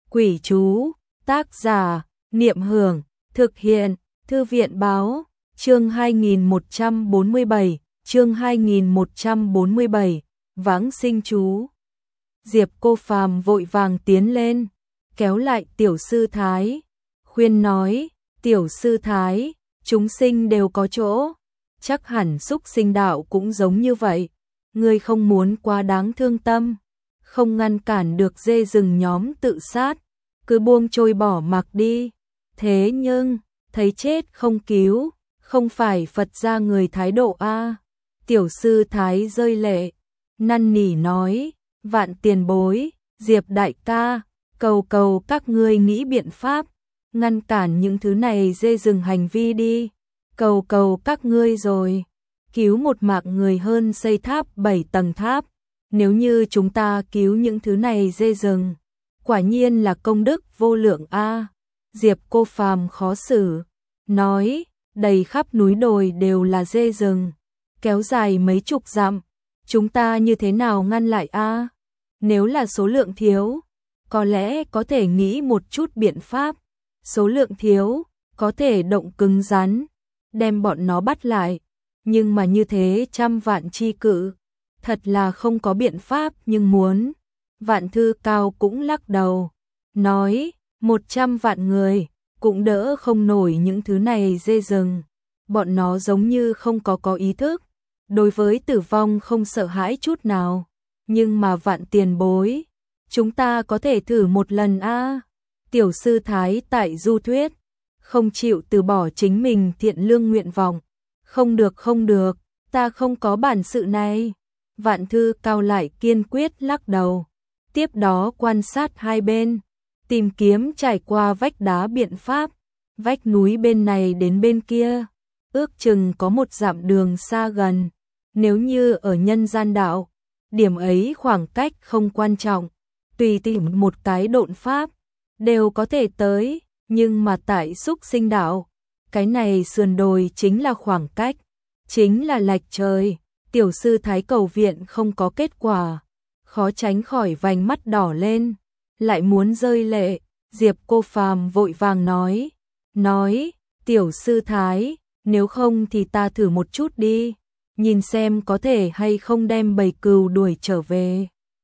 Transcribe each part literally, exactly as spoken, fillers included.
Quỷ chú, tác giả, Niệm Hưởng, thực hiện, Thư viện Báo, chương hai nghìn một trăm bốn mươi bảy, chương hai nghìn một trăm bốn mươi bảy, Vãng sinh chú. Diệp Cô Phàm vội vàng tiến lên, kéo lại Tiểu Sư Thái, khuyên nói, Tiểu Sư Thái, chúng sinh đều có chỗ, chắc hẳn súc sinh đạo cũng giống như vậy, ngươi không muốn quá đáng thương tâm, không ngăn cản được dê rừng nhóm tự sát, cứ buông trôi bỏ mặc đi. Thế nhưng, thấy chết không cứu, không phải Phật gia người thái độ a. Tiểu Sư Thái rơi lệ, năn nỉ nói, vạn tiền bối, Diệp đại ca, cầu cầu các ngươi nghĩ biện pháp, ngăn cản những thứ này dê rừng hành vi đi, cầu cầu các ngươi rồi, cứu một mạng người hơn xây tháp bảy tầng tháp, nếu như chúng ta cứu những thứ này dê rừng, quả nhiên là công đức vô lượng a. Diệp Cô Phàm khó xử, nói, đầy khắp núi đồi đều là dê rừng, kéo dài mấy chục dặm, chúng ta như thế nào ngăn lại a? Nếu là số lượng thiếu, có lẽ có thể nghĩ một chút biện pháp, số lượng thiếu, có thể động cứng rắn, đem bọn nó bắt lại, nhưng mà như thế trăm vạn chi cự, thật là không có biện pháp nhưng muốn. Vạn Thư Cao cũng lắc đầu, nói, một trăm vạn người, cũng đỡ không nổi những thứ này dê rừng, bọn nó giống như không có có ý thức, đối với tử vong không sợ hãi chút nào, nhưng mà vạn tiền bối, chúng ta có thể thử một lần a. Tiểu Sư Thái tại du thuyết, không chịu từ bỏ chính mình thiện lương nguyện vọng, không được không được, ta không có bản sự này. Vạn Thư Cao lại kiên quyết lắc đầu, tiếp đó quan sát hai bên, tìm kiếm trải qua vách đá biện pháp, vách núi bên này đến bên kia, ước chừng có một dặm đường xa gần, nếu như ở nhân gian đạo, điểm ấy khoảng cách không quan trọng, tùy tìm một cái độn pháp, đều có thể tới, nhưng mà tại súc sinh đạo, cái này sườn đồi chính là khoảng cách, chính là lệch trời. Tiểu Sư Thái cầu viện không có kết quả, khó tránh khỏi vành mắt đỏ lên, lại muốn rơi lệ. Diệp Cô Phàm vội vàng nói, nói, Tiểu Sư Thái, nếu không thì ta thử một chút đi, nhìn xem có thể hay không đem bầy cừu đuổi trở về.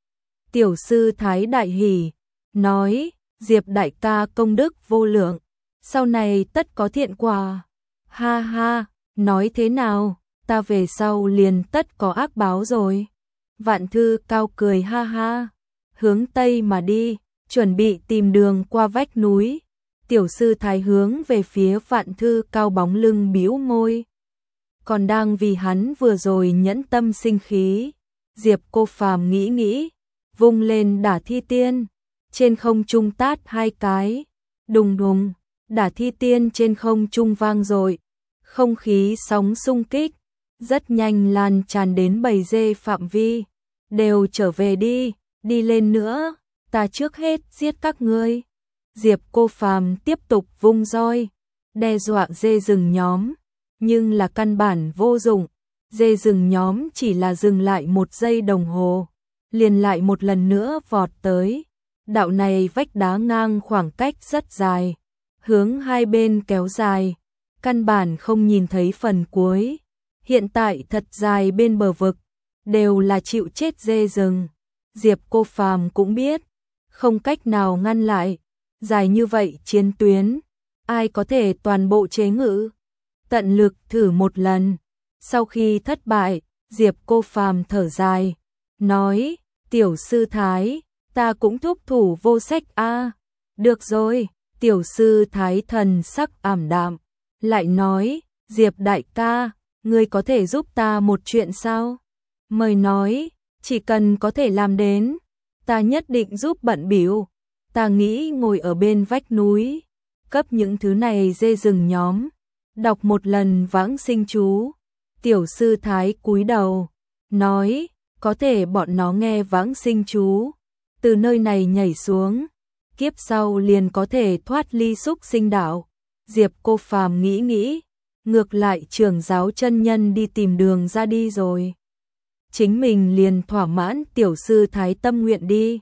Tiểu Sư Thái đại hỉ, nói, Diệp đại ca công đức vô lượng, sau này tất có thiện quả. Ha ha, nói thế nào? Ta về sau liền tất có ác báo rồi. Vạn Thư Cao cười ha ha, hướng tây mà đi, chuẩn bị tìm đường qua vách núi. Tiểu Sư Thái hướng về phía Vạn Thư Cao bóng lưng bĩu môi, còn đang vì hắn vừa rồi nhẫn tâm sinh khí. Diệp Cô Phàm nghĩ nghĩ, vung lên Đả Thi Tiên, trên không trung tát hai cái, đùng đùng, Đả Thi Tiên trên không trung vang dội, không khí sóng xung kích, rất nhanh lan tràn đến bầy dê phạm vi, đều trở về đi, đi lên nữa, ta trước hết giết các ngươi. Diệp Cô Phàm tiếp tục vung roi, đe dọa dê rừng nhóm, nhưng là căn bản vô dụng, dê rừng nhóm chỉ là dừng lại một giây đồng hồ, liền lại một lần nữa vọt tới. Đạo này vách đá ngang khoảng cách rất dài, hướng hai bên kéo dài, căn bản không nhìn thấy phần cuối. Hiện tại thật dài bên bờ vực, đều là chịu chết dê rừng. Diệp Cô Phàm cũng biết, không cách nào ngăn lại, dài như vậy chiến tuyến, ai có thể toàn bộ chế ngự. Tận lực thử một lần, sau khi thất bại, Diệp Cô Phàm thở dài, nói, Tiểu Sư Thái, ta cũng thúc thủ vô sách a. Được rồi, Tiểu Sư Thái thần sắc ảm đạm, lại nói, Diệp đại ca, ngươi có thể giúp ta một chuyện sao? Mời nói, chỉ cần có thể làm đến, ta nhất định giúp bận bịu. Ta nghĩ ngồi ở bên vách núi, cấp những thứ này dê rừng nhóm, đọc một lần vãng sinh chú. Tiểu Sư Thái cúi đầu, nói, có thể bọn nó nghe vãng sinh chú, từ nơi này nhảy xuống, kiếp sau liền có thể thoát ly súc sinh đạo. Diệp Cô Phàm nghĩ nghĩ, ngược lại trưởng giáo chân nhân đi tìm đường ra đi rồi, chính mình liền thỏa mãn Tiểu Sư Thái tâm nguyện đi.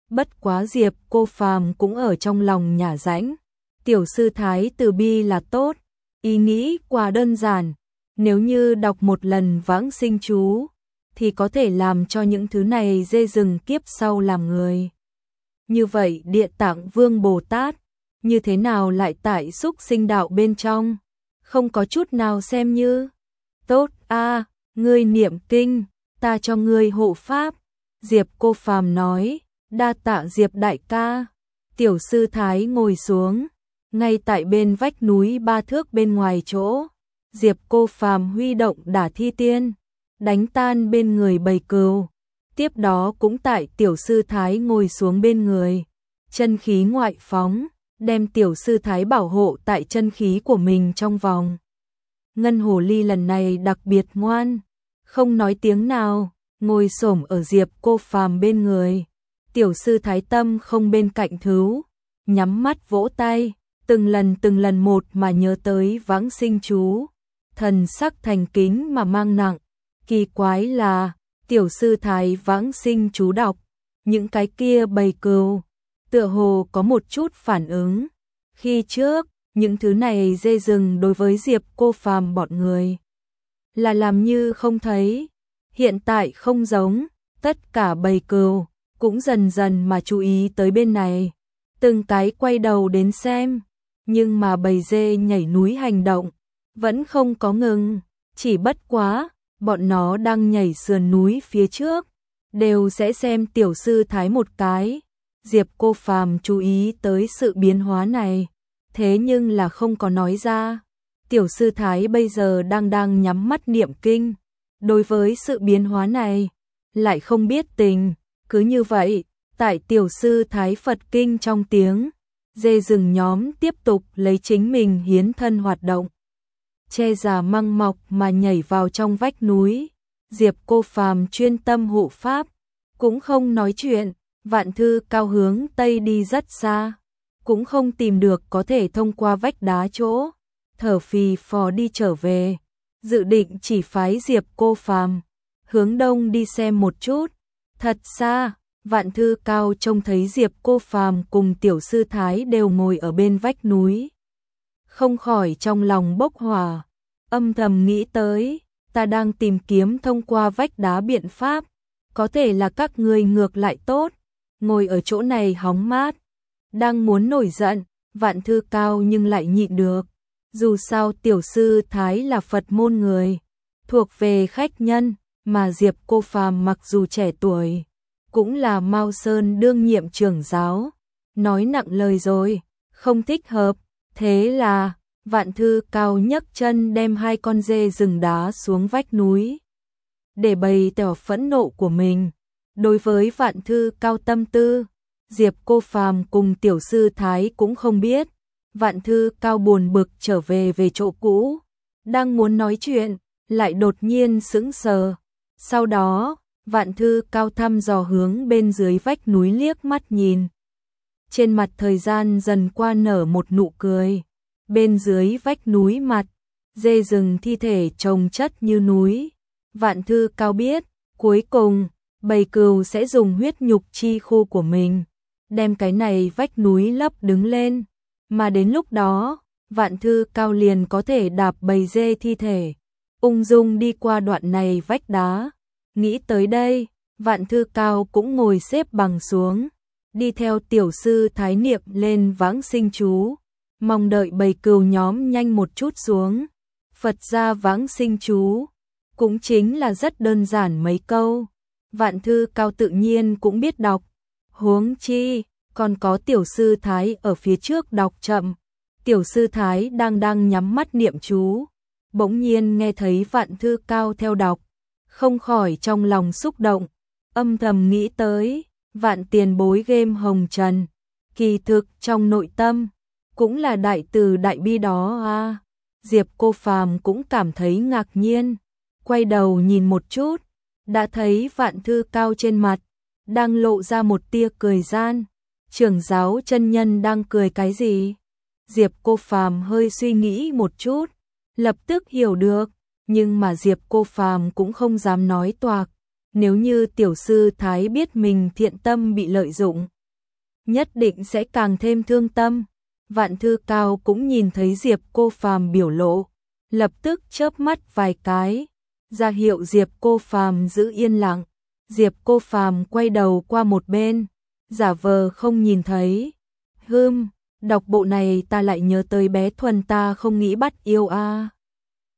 Bất quá Diệp Cô Phàm cũng ở trong lòng nhả rãnh. Tiểu sư Thái từ bi là tốt, ý nghĩ quá đơn giản, nếu như đọc một lần vãng sinh chú thì có thể làm cho những thứ này dê rừng kiếp sau làm người. Như vậy Địa Tạng Vương Bồ Tát như thế nào lại tại xúc sinh đạo bên trong, không có chút nào xem như tốt a, à, ngươi niệm kinh, ta cho ngươi hộ pháp. Diệp Cô Phàm nói, đa tạ Diệp đại ca. Tiểu sư Thái ngồi xuống, ngay tại bên vách núi ba thước bên ngoài chỗ. Diệp Cô Phàm huy động Đả Thi Tiên, đánh tan bên người bầy cừu. Tiếp đó cũng tại tiểu sư Thái ngồi xuống bên người, chân khí ngoại phóng, đem tiểu sư Thái bảo hộ tại chân khí của mình trong vòng. Ngân hồ ly lần này đặc biệt ngoan, không nói tiếng nào, ngồi xổm ở Diệp Cô Phàm bên người. Tiểu sư Thái tâm không bên cạnh thứ, nhắm mắt vỗ tay, từng lần từng lần một mà nhớ tới vãng sinh chú, thần sắc thành kính mà mang nặng. Kỳ quái là, tiểu sư Thái vãng sinh chú đọc, những cái kia bầy cừu tựa hồ có một chút phản ứng. Khi trước, những thứ này dê rừng đối với Diệp Cô Phàm bọn người là làm như không thấy. Hiện tại không giống, tất cả bầy cừu cũng dần dần mà chú ý tới bên này, từng cái quay đầu đến xem, nhưng mà bầy dê nhảy núi hành động vẫn không có ngừng, chỉ bất quá bọn nó đang nhảy sườn núi phía trước, đều sẽ xem tiểu sư Thái một cái. Diệp Cô Phàm chú ý tới sự biến hóa này, thế nhưng là không có nói ra. Tiểu sư Thái bây giờ đang đang nhắm mắt niệm kinh, đối với sự biến hóa này lại không biết tình. Cứ như vậy, tại tiểu sư Thái Phật kinh trong tiếng, dê rừng nhóm tiếp tục lấy chính mình hiến thân hoạt động, che già măng mọc mà nhảy vào trong vách núi. Diệp Cô Phàm chuyên tâm hộ pháp, cũng không nói chuyện. Vạn Thư Cao hướng tây đi rất xa, cũng không tìm được có thể thông qua vách đá chỗ, thở phì phò đi trở về, dự định chỉ phái Diệp Cô Phàm hướng đông đi xem một chút. Thật xa, Vạn Thư Cao trông thấy Diệp Cô Phàm cùng tiểu sư Thái đều ngồi ở bên vách núi, không khỏi trong lòng bốc hỏa, âm thầm nghĩ tới, ta đang tìm kiếm thông qua vách đá biện pháp, có thể là các ngươi ngược lại tốt, ngồi ở chỗ này hóng mát. Đang muốn nổi giận, Vạn Thư Cao nhưng lại nhịn được, dù sao tiểu sư Thái là Phật môn người, thuộc về khách nhân, mà Diệp Cô Phàm mặc dù trẻ tuổi, cũng là Mao Sơn đương nhiệm trưởng giáo, nói nặng lời rồi, không thích hợp. Thế là Vạn Thư Cao nhấc chân đem hai con dê rừng đá xuống vách núi, để bày tỏ phẫn nộ của mình. Đối với Vạn Thư Cao tâm tư, Diệp Cô Phàm cùng tiểu sư Thái cũng không biết. Vạn Thư Cao buồn bực trở về về chỗ cũ, đang muốn nói chuyện, lại đột nhiên sững sờ. Sau đó, Vạn Thư Cao thăm dò hướng bên dưới vách núi liếc mắt nhìn. Trên mặt thời gian dần qua nở một nụ cười. Bên dưới vách núi mặt, dê rừng thi thể chồng chất như núi. Vạn Thư Cao biết, cuối cùng, bầy cừu sẽ dùng huyết nhục chi khu của mình, đem cái này vách núi lấp đứng lên. Mà đến lúc đó, Vạn Thư Cao liền có thể đạp bầy dê thi thể, ung dung đi qua đoạn này vách đá. Nghĩ tới đây, Vạn Thư Cao cũng ngồi xếp bằng xuống, đi theo tiểu sư Thái niệm lên vãng sinh chú, mong đợi bầy cừu nhóm nhanh một chút xuống. Phật gia vãng sinh chú cũng chính là rất đơn giản mấy câu, Vạn Thư Cao tự nhiên cũng biết đọc, huống chi còn có tiểu sư Thái ở phía trước đọc chậm. Tiểu sư Thái đang đang nhắm mắt niệm chú, bỗng nhiên nghe thấy Vạn Thư Cao theo đọc, không khỏi trong lòng xúc động, âm thầm nghĩ tới Vạn tiền bối game hồng trần, kỳ thực trong nội tâm cũng là đại từ đại bi đó a. À. Diệp Cô Phàm cũng cảm thấy ngạc nhiên, quay đầu nhìn một chút, đã thấy Vạn Thư Cao trên mặt đang lộ ra một tia cười gian. Trưởng giáo chân nhân đang cười cái gì? Diệp Cô Phàm hơi suy nghĩ một chút, lập tức hiểu được, nhưng mà Diệp Cô Phàm cũng không dám nói toạc, nếu như tiểu sư Thái biết mình thiện tâm bị lợi dụng, nhất định sẽ càng thêm thương tâm. Vạn Thư Cao cũng nhìn thấy Diệp Cô Phàm biểu lộ, lập tức chớp mắt vài cái, ra hiệu Diệp Cô Phàm giữ yên lặng. Diệp Cô Phàm quay đầu qua một bên, giả vờ không nhìn thấy. Hừm, đọc bộ này ta lại nhớ tới bé Thuần ta không nghĩ bắt yêu a. À.